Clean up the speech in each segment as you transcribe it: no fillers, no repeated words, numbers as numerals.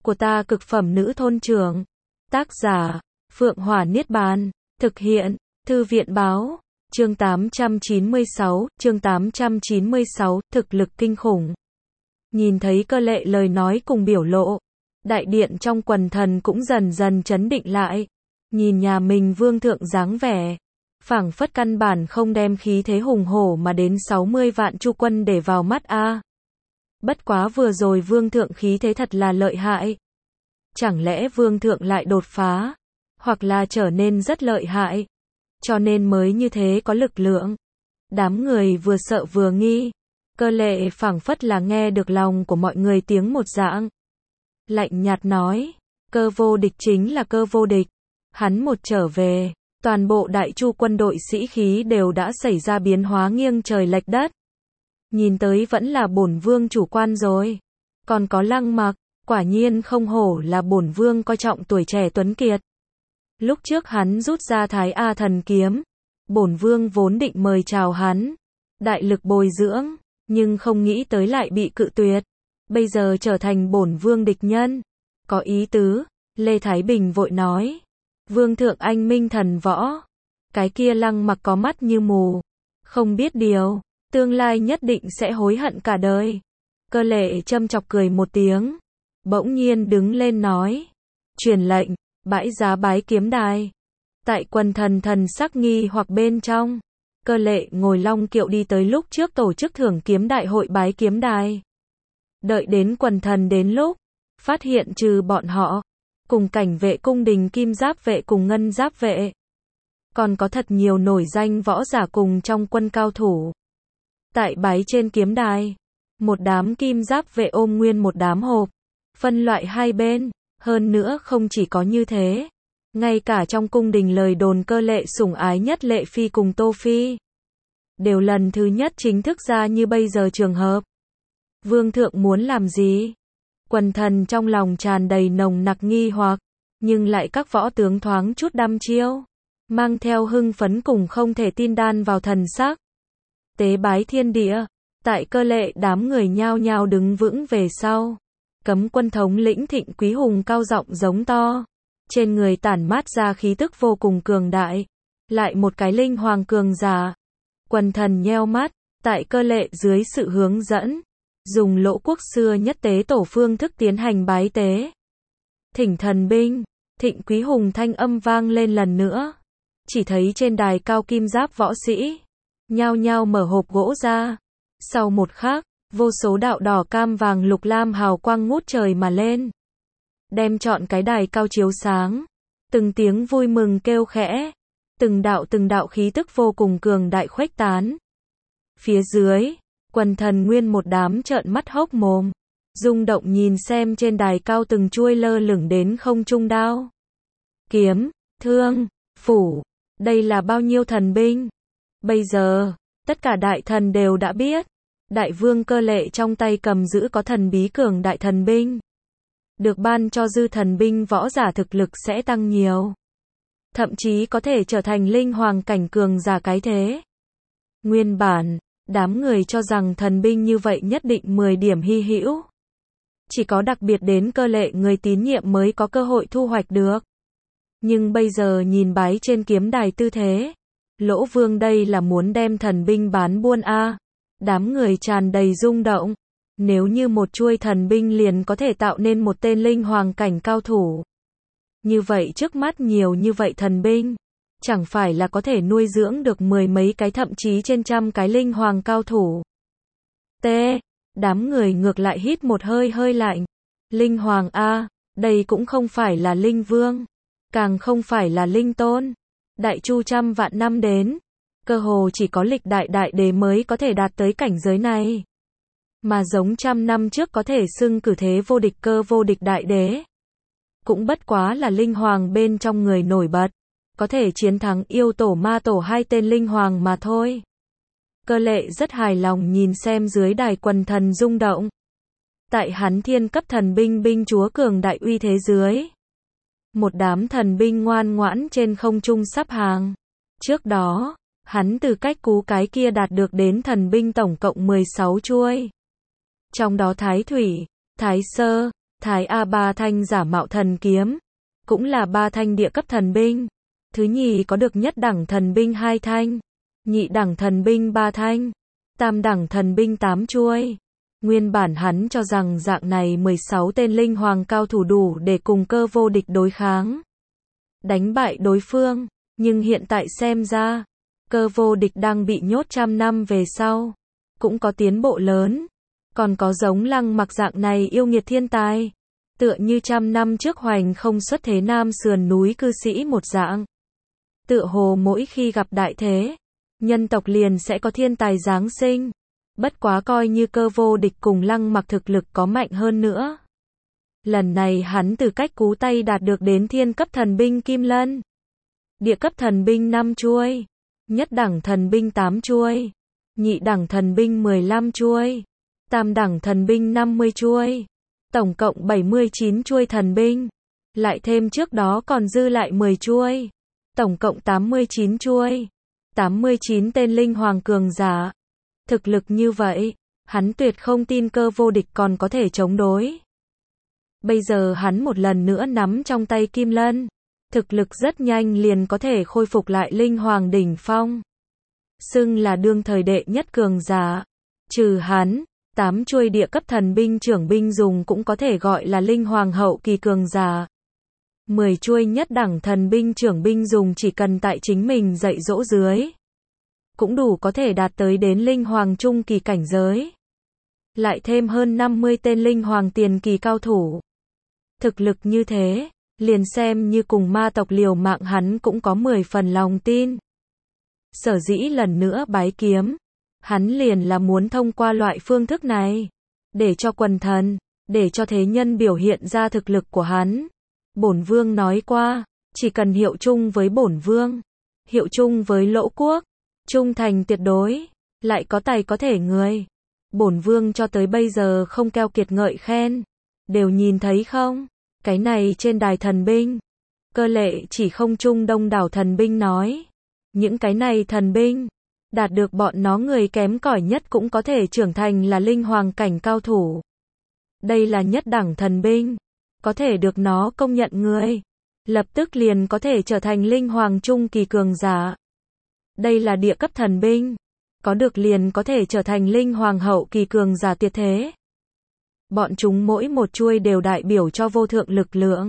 của ta cực phẩm nữ thôn trưởng. Tác giả, Phượng Hỏa Niết Bàn. Thực hiện, Thư viện Báo. Chương 896, thực lực kinh khủng. Nhìn thấy Cơ Lệ lời nói cùng biểu lộ, đại điện trong quần thần cũng dần dần trấn định lại. Nhìn nhà mình vương thượng dáng vẻ, phảng phất căn bản không đem khí thế hùng hổ mà đến 60 vạn chu quân để vào mắt a. Bất quá vừa rồi vương thượng khí thế thật là lợi hại. Chẳng lẽ vương thượng lại đột phá, hoặc là trở nên rất lợi hại, cho nên mới như thế có lực lượng. Đám người vừa sợ vừa nghi. Cơ Lệ phảng phất là nghe được lòng của mọi người tiếng một dạng. Lạnh nhạt nói, Cơ vô địch chính là Cơ vô địch. Hắn một trở về, toàn bộ đại chu quân đội sĩ khí đều đã xảy ra biến hóa nghiêng trời lệch đất. Nhìn tới vẫn là bổn vương chủ quan rồi. Còn có Lăng Mặc, quả nhiên không hổ là bổn vương coi trọng tuổi trẻ tuấn kiệt. Lúc trước hắn rút ra Thái A thần kiếm, bổn vương vốn định mời chào hắn, đại lực bồi dưỡng, nhưng không nghĩ tới lại bị cự tuyệt. Bây giờ trở thành bổn vương địch nhân. Có ý tứ, Lê Thái Bình vội nói. Vương thượng anh minh thần võ. Cái kia Lăng Mặc có mắt như mù, không biết điều, tương lai nhất định sẽ hối hận cả đời. Cơ Lệ châm chọc cười một tiếng, bỗng nhiên đứng lên nói. Truyền lệnh, bãi giá bái kiếm đài. Tại quần thần thần sắc nghi hoặc bên trong, Cơ Lệ ngồi long kiệu đi tới lúc trước tổ chức thưởng kiếm đại hội bái kiếm đài. Đợi đến quần thần đến lúc, phát hiện trừ bọn họ, cùng cảnh vệ cung đình kim giáp vệ cùng ngân giáp vệ, còn có thật nhiều nổi danh võ giả cùng trong quân cao thủ. Tại bái trên kiếm đài, một đám kim giáp vệ ôm nguyên một đám hộp, phân loại hai bên. Hơn nữa không chỉ có như thế, ngay cả trong cung đình lời đồn Cơ Lệ sủng ái nhất Lệ Phi cùng Tô Phi, đều lần thứ nhất chính thức ra như bây giờ trường hợp. Vương thượng muốn làm gì? Quần thần trong lòng tràn đầy nồng nặc nghi hoặc, nhưng lại các võ tướng thoáng chút đăm chiêu, mang theo hưng phấn cùng không thể tin đan vào thần sắc. Tế bái thiên địa, tại Cơ Lệ đám người nhao nhao đứng vững về sau. Cấm quân thống lĩnh Thịnh Quý Hùng cao giọng giống to, trên người tản mát ra khí tức vô cùng cường đại, lại một cái linh hoàng cường giả. Quần thần nheo mắt, tại Cơ Lệ dưới sự hướng dẫn, dùng Lỗ quốc xưa nhất tế tổ phương thức tiến hành bái tế. Thỉnh thần binh, Thịnh Quý Hùng thanh âm vang lên lần nữa. Chỉ thấy trên đài cao kim giáp võ sĩ, nhao nhao mở hộp gỗ ra. Sau một khắc, vô số đạo đỏ cam vàng lục lam hào quang ngút trời mà lên, đem trọn cái đài cao chiếu sáng. Từng tiếng vui mừng kêu khẽ, từng đạo khí tức vô cùng cường đại khuếch tán. Phía dưới, quần thần nguyên một đám trợn mắt hốc mồm, rung động nhìn xem trên đài cao từng chuôi lơ lửng đến không trung đao, kiếm, thương, phủ. Đây là bao nhiêu thần binh? Bây giờ, tất cả đại thần đều đã biết. Đại vương Cơ Lệ trong tay cầm giữ có thần bí cường đại thần binh. Được ban cho dư thần binh võ giả thực lực sẽ tăng nhiều. Thậm chí có thể trở thành linh hoàng cảnh cường giả cái thế. Nguyên bản, đám người cho rằng thần binh như vậy nhất định 10 điểm hy hữu. Chỉ có đặc biệt đến Cơ Lệ người tín nhiệm mới có cơ hội thu hoạch được. Nhưng bây giờ nhìn bái trên kiếm đài tư thế, Lỗ vương đây là muốn đem thần binh bán buôn a. Đám người tràn đầy rung động. Nếu như một chuôi thần binh liền có thể tạo nên một tên linh hoàng cảnh cao thủ, như vậy trước mắt nhiều như vậy thần binh, chẳng phải là có thể nuôi dưỡng được 10 mấy cái thậm chí trên trăm cái linh hoàng cao thủ. Đám người ngược lại hít một hơi lạnh. Linh hoàng a, đây cũng không phải là linh vương, càng không phải là linh tôn. Đại chu trăm vạn năm đến, cơ hồ chỉ có lịch đại đại đế mới có thể đạt tới cảnh giới này. Mà giống trăm năm trước có thể xưng cử thế vô địch Cơ vô địch đại đế, cũng bất quá là linh hoàng bên trong người nổi bật, có thể chiến thắng yêu tổ ma tổ hai tên linh hoàng mà thôi. Cơ Lệ rất hài lòng nhìn xem dưới đài quần thần rung động. Tại hắn thiên cấp thần binh binh chúa cường đại uy thế dưới, một đám thần binh ngoan ngoãn trên không trung sắp hàng. Trước đó, hắn từ cách cú cái kia đạt được đến thần binh tổng cộng 16 chuôi. Trong đó Thái Thủy, Thái Sơ, Thái A ba thanh giả mạo thần kiếm, cũng là ba thanh địa cấp thần binh. Thứ nhì có được nhất đẳng thần binh 2 thanh, nhị đẳng thần binh 3 thanh, tam đẳng thần binh 8 chuôi. Nguyên bản hắn cho rằng dạng này 16 tên linh hoàng cao thủ đủ để cùng Cơ Vô Địch đối kháng, đánh bại đối phương, nhưng hiện tại xem ra, Cơ Vô Địch đang bị nhốt trăm năm về sau, cũng có tiến bộ lớn, còn có giống Lăng Mặc dạng này yêu nghiệt thiên tài, tựa như trăm năm trước hoành không xuất thế nam sườn núi cư sĩ một dạng. Tựa hồ mỗi khi gặp đại thế, nhân tộc liền sẽ có thiên tài giáng sinh. Bất quá coi như Cơ Vô Địch cùng Lăng Mặc thực lực có mạnh hơn nữa. Lần này hắn từ cách cú tay đạt được đến thiên cấp thần binh Kim Lân, địa cấp thần binh 5 chuôi, nhất đẳng thần binh 8 chuôi, nhị đẳng thần binh 15 chuôi, tam đẳng thần binh 50 chuôi, tổng cộng 79 chuôi thần binh, lại thêm trước đó còn dư lại 10 chuôi, tổng cộng 89 chuôi, 89 tên linh hoàng cường giả. Thực lực như vậy, hắn tuyệt không tin Cơ Vô Địch còn có thể chống đối. Bây giờ hắn một lần nữa nắm trong tay Kim Lân, thực lực rất nhanh liền có thể khôi phục lại linh hoàng đỉnh phong. Xưng là đương thời đệ nhất cường giả. Trừ hắn, 8 chuôi địa cấp thần binh trưởng binh dùng cũng có thể gọi là linh hoàng hậu kỳ cường giả. 10 chuôi nhất đẳng thần binh trưởng binh dùng chỉ cần tại chính mình dạy dỗ dưới, cũng đủ có thể đạt tới đến linh hoàng trung kỳ cảnh giới. Lại thêm hơn 50 tên linh hoàng tiền kỳ cao thủ. Thực lực như thế, liền xem như cùng ma tộc liều mạng hắn cũng có 10 phần lòng tin. Sở dĩ lần nữa bái kiếm, hắn liền là muốn thông qua loại phương thức này, để cho quần thần, để cho thế nhân biểu hiện ra thực lực của hắn. Bổn vương nói qua, chỉ cần hiệu chung với bổn vương, hiệu chung với Lỗ quốc, trung thành tuyệt đối, lại có tài có thể người. Bổn vương cho tới bây giờ không keo kiệt ngợi khen, đều nhìn thấy không? Cái này trên đài thần binh, Cơ Lệ chỉ không trung đông đảo thần binh nói, những cái này thần binh, đạt được bọn nó người kém cỏi nhất cũng có thể trưởng thành là linh hoàng cảnh cao thủ. Đây là nhất đẳng thần binh, có thể được nó công nhận người, lập tức liền có thể trở thành linh hoàng trung kỳ cường giả. Đây là địa cấp thần binh, có được liền có thể trở thành linh hoàng hậu kỳ cường giả tuyệt thế. Bọn chúng mỗi một chuôi đều đại biểu cho vô thượng lực lượng.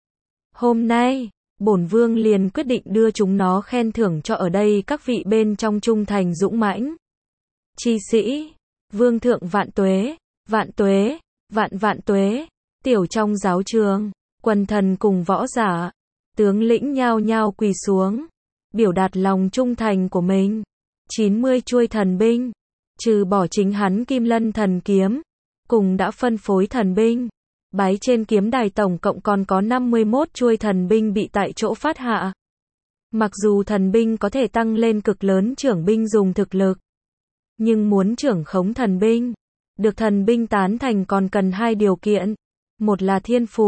Hôm nay, bổn vương liền quyết định đưa chúng nó khen thưởng cho ở đây các vị bên trong trung thành dũng mãnh chi sĩ. Vương thượng vạn tuế, vạn tuế, vạn vạn tuế. Tiểu trong giáo trường, quần thần cùng võ giả, tướng lĩnh nhao nhao quỳ xuống, biểu đạt lòng trung thành của mình. 90 chuôi thần binh, trừ bỏ chính hắn Kim Lân thần kiếm, cùng đã phân phối thần binh, bái trên kiếm đài tổng cộng còn có 51 chuôi thần binh bị tại chỗ phát hạ. Mặc dù thần binh có thể tăng lên cực lớn trưởng binh dùng thực lực, nhưng muốn trưởng khống thần binh, được thần binh tán thành còn cần 2 điều kiện. Một là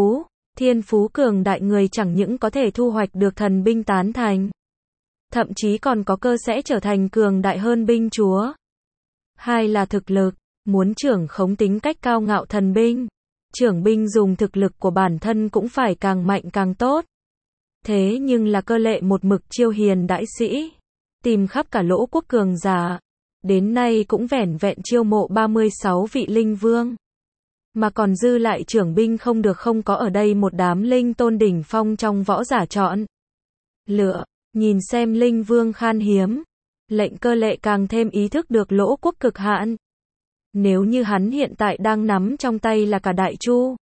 thiên phú cường đại người chẳng những có thể thu hoạch được thần binh tán thành, thậm chí còn có cơ sẽ trở thành cường đại hơn binh chúa. Hai là thực lực, muốn trưởng khống tính cách cao ngạo thần binh, trưởng binh dùng thực lực của bản thân cũng phải càng mạnh càng tốt. Thế nhưng là Cơ Lệ một mực chiêu hiền đãi sĩ, tìm khắp cả Lỗ quốc cường giả, đến nay cũng vẻn vẹn chiêu mộ 36 vị linh vương. Mà còn dư lại trưởng binh không được không có ở đây một đám linh tôn đỉnh phong trong võ giả chọn lựa, nhìn xem linh vương khan hiếm, lệnh Cơ Lệ càng thêm ý thức được Lỗ quốc cực hạn. Nếu như hắn hiện tại đang nắm trong tay là cả Đại Chu,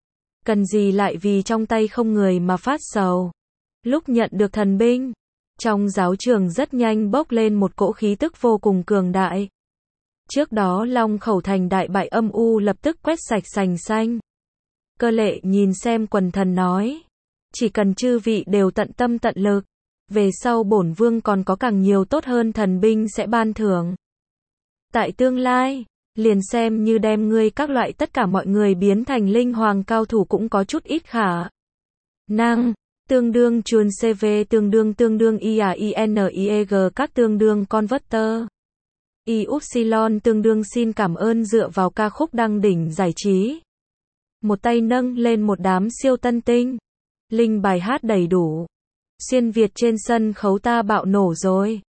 cần gì lại vì trong tay không người mà phát sầu. Lúc nhận được thần binh, trong giáo trường rất nhanh bốc lên một cỗ khí tức vô cùng cường đại. Trước đó Long Khẩu thành đại bại âm u lập tức quét sạch sành xanh. Cơ Lệ nhìn xem quần thần nói, chỉ cần chư vị đều tận tâm tận lực, về sau bổn vương còn có càng nhiều tốt hơn thần binh sẽ ban thưởng. Tại tương lai, liền xem như đem ngươi các loại tất cả mọi người biến thành linh hoàng cao thủ cũng có chút ít khả năng. Tương đương chuồn CV tương đương IAINIEG các tương đương converter. Y tương đương xin cảm ơn dựa vào ca khúc đăng đỉnh giải trí. một tay nâng lên một đám siêu tân tinh. Linh bài hát đầy đủ. Xuyên Việt trên sân khấu ta bạo nổ rồi.